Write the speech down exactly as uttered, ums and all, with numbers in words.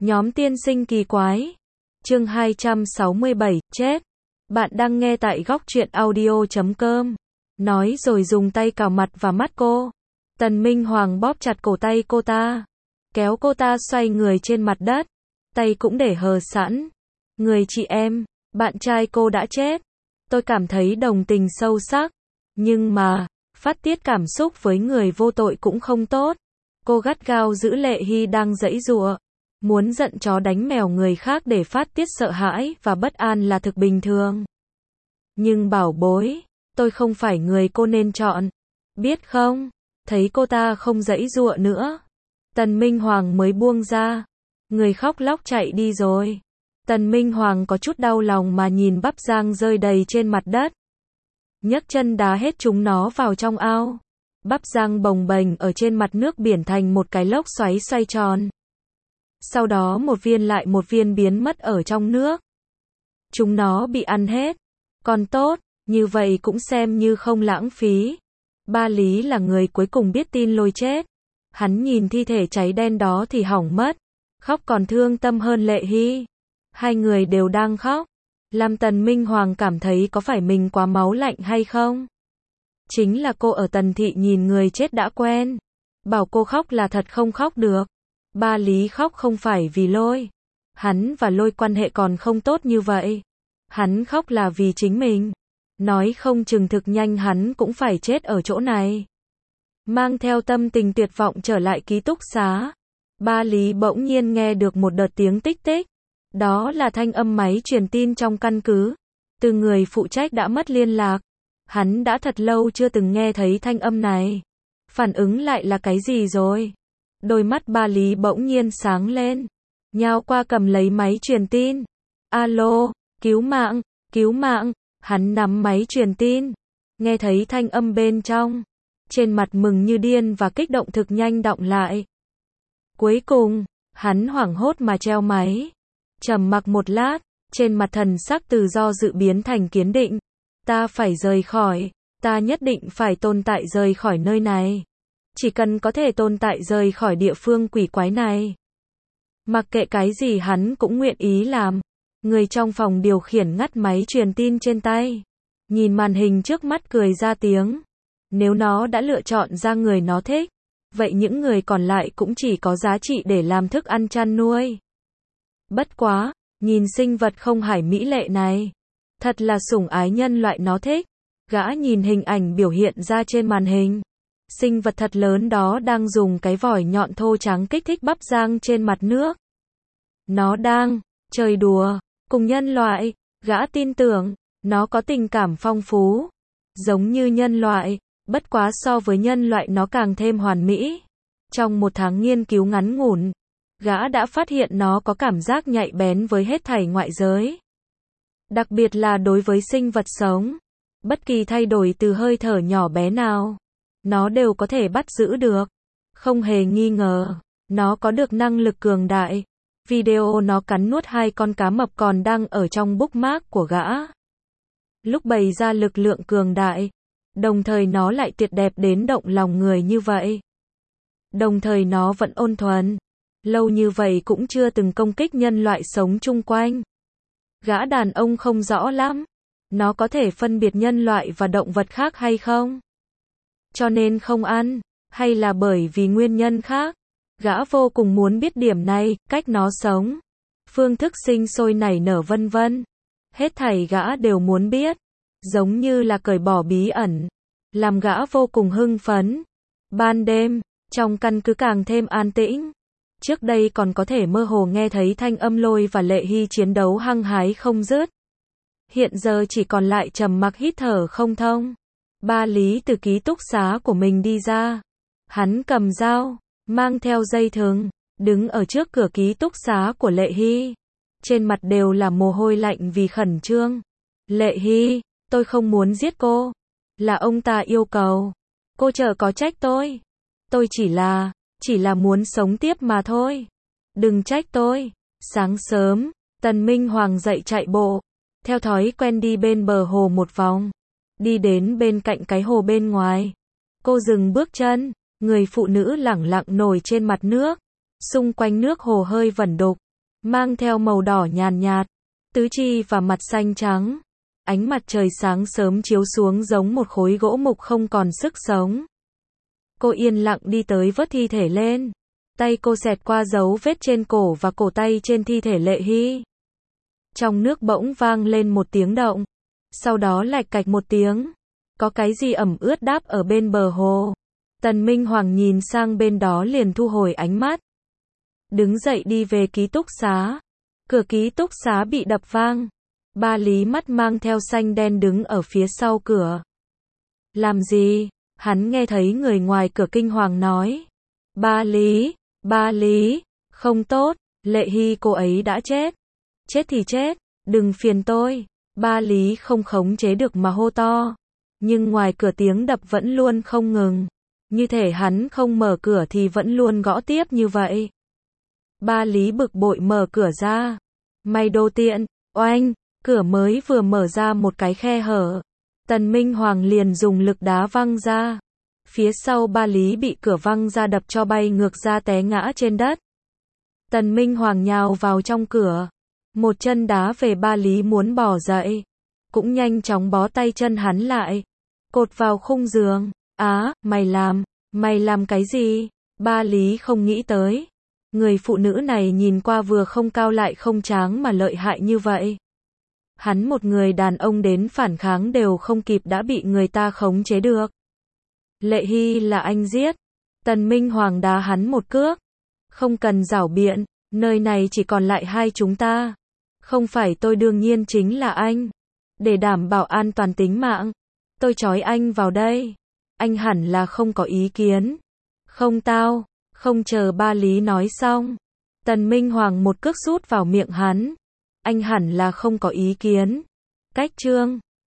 Nhóm tiên sinh kỳ quái. Chương hai trăm sáu mươi bảy, chết. Bạn đang nghe tại góc truyện audio chấm com. Nói rồi dùng tay cào mặt và mắt cô. Tần Minh Hoàng bóp chặt cổ tay cô ta. Kéo cô ta xoay người trên mặt đất. Tay cũng để hờ sẵn. Người chị em, bạn trai cô đã chết. Tôi cảm thấy đồng tình sâu sắc. Nhưng mà, phát tiết cảm xúc với người vô tội cũng không tốt. Cô gắt gao giữ Lệ Hy đang giãy giụa. Muốn giận chó đánh mèo người khác để phát tiết sợ hãi và bất an là thực bình thường. Nhưng bảo bối, tôi không phải người cô nên chọn. Biết không? Thấy cô ta không giãy giụa nữa. Tần Minh Hoàng mới buông ra. Người khóc lóc chạy đi rồi. Tần Minh Hoàng có chút đau lòng mà nhìn bắp rang rơi đầy trên mặt đất. Nhấc chân đá hết chúng nó vào trong ao. Bắp rang bồng bềnh ở trên mặt nước biển thành một cái lốc xoáy xoay tròn. Sau đó một viên lại một viên biến mất ở trong nước. Chúng nó bị ăn hết. Còn tốt, như vậy cũng xem như không lãng phí. Ba Lý là người cuối cùng biết tin Lôi chết. Hắn nhìn thi thể cháy đen đó thì hỏng mất. Khóc còn thương tâm hơn Lệ Hy. Hai người đều đang khóc. Làm Tần Minh Hoàng cảm thấy có phải mình quá máu lạnh hay không? Chính là cô ở Tần Thị nhìn người chết đã quen. Bảo cô khóc là thật không khóc được. Ba Lý khóc không phải vì Lôi. Hắn và Lôi quan hệ còn không tốt như vậy. Hắn khóc là vì chính mình. Nói không chừng thực nhanh hắn cũng phải chết ở chỗ này. Mang theo tâm tình tuyệt vọng trở lại ký túc xá. Ba Lý bỗng nhiên nghe được một đợt tiếng tích tích. Đó là thanh âm máy truyền tin trong căn cứ. Từ người phụ trách đã mất liên lạc. Hắn đã thật lâu chưa từng nghe thấy thanh âm này. Phản ứng lại là cái gì rồi? Đôi mắt Ba Lý bỗng nhiên sáng lên. Nhào qua cầm lấy máy truyền tin. Alo, cứu mạng, cứu mạng. Hắn nắm máy truyền tin. Nghe thấy thanh âm bên trong. Trên mặt mừng như điên và kích động thực nhanh đọng lại. Cuối cùng, hắn hoảng hốt mà treo máy. Trầm mặc một lát, trên mặt thần sắc từ do dự biến thành kiên định. Ta phải rời khỏi, ta nhất định phải tồn tại rời khỏi nơi này. Chỉ cần có thể tồn tại rời khỏi địa phương quỷ quái này. Mặc kệ cái gì hắn cũng nguyện ý làm. Người trong phòng điều khiển ngắt máy truyền tin trên tay. Nhìn màn hình trước mắt cười ra tiếng. Nếu nó đã lựa chọn ra người nó thích, vậy những người còn lại cũng chỉ có giá trị để làm thức ăn chăn nuôi. Bất quá, nhìn sinh vật không hải mỹ lệ này. Thật là sủng ái nhân loại nó thích. Gã nhìn hình ảnh biểu hiện ra trên màn hình. Sinh vật thật lớn đó đang dùng cái vòi nhọn thô trắng kích thích bắp rang trên mặt nước. Nó đang chơi đùa cùng nhân loại. Gã tin tưởng nó có tình cảm phong phú, giống như nhân loại, bất quá so với nhân loại nó càng thêm hoàn mỹ. Trong một tháng nghiên cứu ngắn ngủn, gã đã phát hiện nó có cảm giác nhạy bén với hết thảy ngoại giới. Đặc biệt là đối với sinh vật sống. Bất kỳ thay đổi từ hơi thở nhỏ bé nào, nó đều có thể bắt giữ được. Không hề nghi ngờ, nó có được năng lực cường đại. Video nó cắn nuốt hai con cá mập còn đang ở trong bookmark của gã. Lúc bày ra lực lượng cường đại, đồng thời nó lại tuyệt đẹp đến động lòng người như vậy. Đồng thời nó vẫn ôn thuần. Lâu như vậy cũng chưa từng công kích nhân loại sống chung quanh. Gã đàn ông không rõ lắm. Nó có thể phân biệt nhân loại và động vật khác hay không? Cho nên không ăn, hay là bởi vì nguyên nhân khác? Gã vô cùng muốn biết điểm này, cách nó sống, phương thức sinh sôi nảy nở vân vân. Hết thảy gã đều muốn biết, giống như là cởi bỏ bí ẩn, làm gã vô cùng hưng phấn. Ban đêm, trong căn cứ càng thêm an tĩnh. Trước đây còn có thể mơ hồ nghe thấy thanh âm Lôi và Lệ Hy chiến đấu hăng hái không dứt. Hiện giờ chỉ còn lại trầm mặc hít thở không thông. Ba Lý từ ký túc xá của mình đi ra. Hắn cầm dao, mang theo dây thừng, đứng ở trước cửa ký túc xá của Lệ Hy. Trên mặt đều là mồ hôi lạnh vì khẩn trương. Lệ Hy, tôi không muốn giết cô. Là ông ta yêu cầu. Cô chớ có trách tôi. Tôi chỉ là, chỉ là muốn sống tiếp mà thôi. Đừng trách tôi. Sáng sớm, Tần Minh Hoàng dậy chạy bộ. Theo thói quen đi bên bờ hồ một vòng. Đi đến bên cạnh cái hồ bên ngoài. Cô dừng bước chân. Người phụ nữ lẳng lặng nổi trên mặt nước. Xung quanh nước hồ hơi vẩn đục. mang theo màu đỏ nhàn nhạt, tứ chi và mặt xanh trắng. Ánh mặt trời sáng sớm chiếu xuống giống một khối gỗ mục không còn sức sống. Cô yên lặng đi tới vớt thi thể lên. Tay cô xẹt qua dấu vết trên cổ và cổ tay trên thi thể Lệ Hy. Trong nước bỗng vang lên một tiếng động. Sau đó lạch cạch một tiếng. Có cái gì ẩm ướt đáp ở bên bờ hồ. Tần Minh Hoàng nhìn sang bên đó liền thu hồi ánh mắt. Đứng dậy đi về ký túc xá. Cửa ký túc xá bị đập vang. Ba Lý mắt mang theo xanh đen đứng ở phía sau cửa. Làm gì? Hắn nghe thấy người ngoài cửa kinh hoàng nói. Ba Lý, ba Lý, không tốt, Lệ Hy cô ấy đã chết. Chết thì chết, đừng phiền tôi. Ba Lý không khống chế được mà hô to. Nhưng ngoài cửa tiếng đập vẫn luôn không ngừng. Như thể hắn không mở cửa thì vẫn luôn gõ tiếp như vậy. Ba Lý bực bội mở cửa ra. Mày đồ tiện, oanh, cửa mới vừa mở ra một cái khe hở. Tần Minh Hoàng liền dùng lực đá văng ra. Phía sau Ba Lý bị cửa văng ra đập cho bay ngược ra té ngã trên đất. Tần Minh Hoàng nhào vào trong cửa. Một chân đá về Ba Lý muốn bỏ dậy. Cũng nhanh chóng bó tay chân hắn lại. Cột vào khung giường. Á, mày làm, mày làm cái gì? Ba Lý không nghĩ tới. Người phụ nữ này nhìn qua vừa không cao lại không tráng mà lợi hại như vậy. Hắn một người đàn ông đến phản kháng đều không kịp đã bị người ta khống chế được. Lệ Hy là anh giết. Tần Minh Hoàng đá hắn một cước. Không cần giảo biện, nơi này chỉ còn lại hai chúng ta. Không phải tôi đương nhiên chính là anh. Để đảm bảo an toàn tính mạng, tôi trói anh vào đây. Anh hẳn là không có ý kiến. Không tao, không chờ Ba Lý nói xong. Tần Minh Hoàng một cước sút vào miệng hắn. Anh hẳn là không có ý kiến. Cách chương